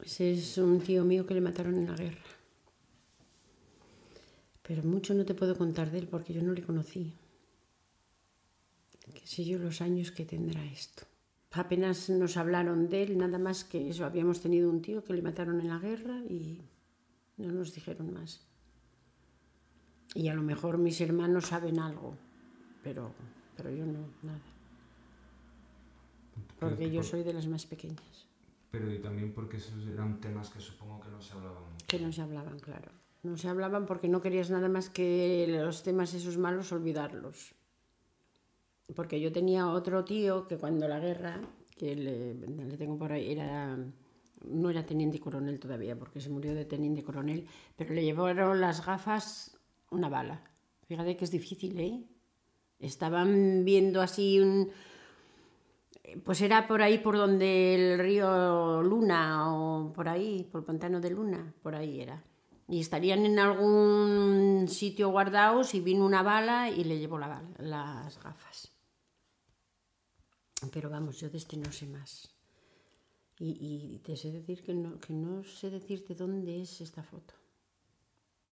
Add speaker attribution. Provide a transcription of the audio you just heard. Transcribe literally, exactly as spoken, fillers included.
Speaker 1: Ese es un tío mío que le mataron en la guerra. Pero mucho no te puedo contar de él porque yo no le conocí. Qué sé yo los años que tendrá esto. Apenas nos hablaron de él, nada más que eso. Habíamos tenido un tío que le mataron en la guerra y no nos dijeron más. Y a lo mejor mis hermanos saben algo, pero, pero yo no, nada. Porque yo soy de las más pequeñas.
Speaker 2: Pero y también porque esos eran temas que supongo que no se hablaban mucho.
Speaker 1: Que no se hablaban, claro. No se hablaban porque no querías nada más que los temas esos malos olvidarlos. Porque yo tenía otro tío que cuando la guerra, que le, le tengo por ahí, era, no era teniente coronel todavía, porque se murió de teniente coronel, pero le llevaron las gafas una bala. Fíjate que es difícil, ¿eh? Estaban viendo así un... Pues era por ahí por donde el río Luna, o por ahí, por el pantano de Luna, por ahí era. Y estarían en algún sitio guardados y vino una bala y le llevó la bala, las gafas. Pero vamos, yo de este no sé más. Y, y te sé decir que no, que no sé decirte dónde es esta foto.